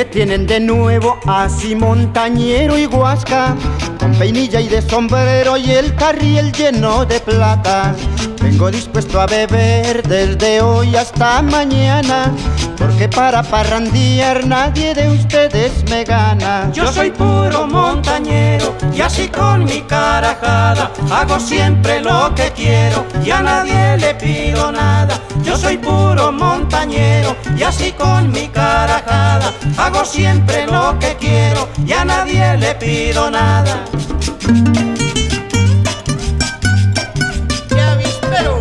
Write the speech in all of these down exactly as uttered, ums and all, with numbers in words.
Me tienen de nuevo así montañero y guasca, con peinilla y de sombrero y el carriel lleno de plata. Vengo dispuesto a beber desde hoy hasta mañana, porque para parrandear nadie de ustedes me gana. Yo soy puro montañero y así con mi carajada hago siempre lo que quiero y a nadie le pido nada. Yo soy puro montañero y así con mi carajada hago siempre lo que quiero y a nadie le pido nada. Ya vispero.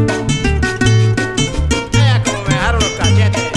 Vea cómo me dejaron los cachetes.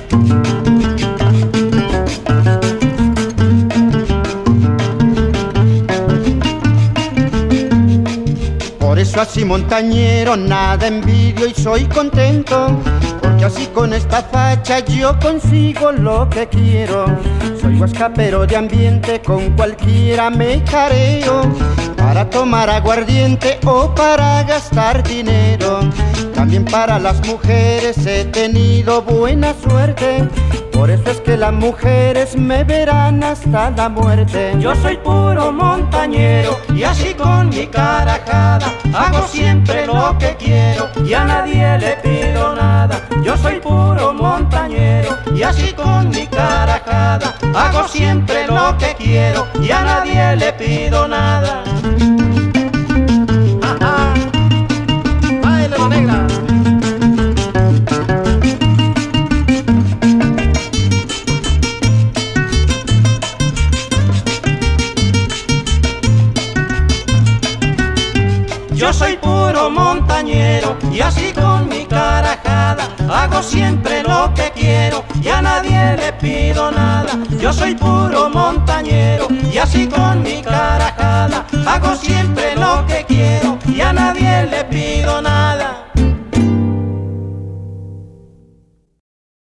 Por eso así montañero nada envidio y soy contento, porque así con esta facha yo consigo lo que quiero. Soy guascapero de ambiente, con cualquiera me careo, para tomar aguardiente o para gastar dinero. También para las mujeres he tenido buena suerte, por eso es que las mujeres me verán hasta la muerte. Yo soy puro montañero y así con mi carajada hago siempre lo que quiero y a nadie le pido nada. Yo soy puro montañero y así con mi carajada hago siempre lo que quiero y a nadie le pido nada. Ajá. Báilalo, negra. Yo soy puro montañero y así con mi carajada hago siempre lo que quiero y a nadie le pido nada. Yo soy puro montañero y así con mi carajada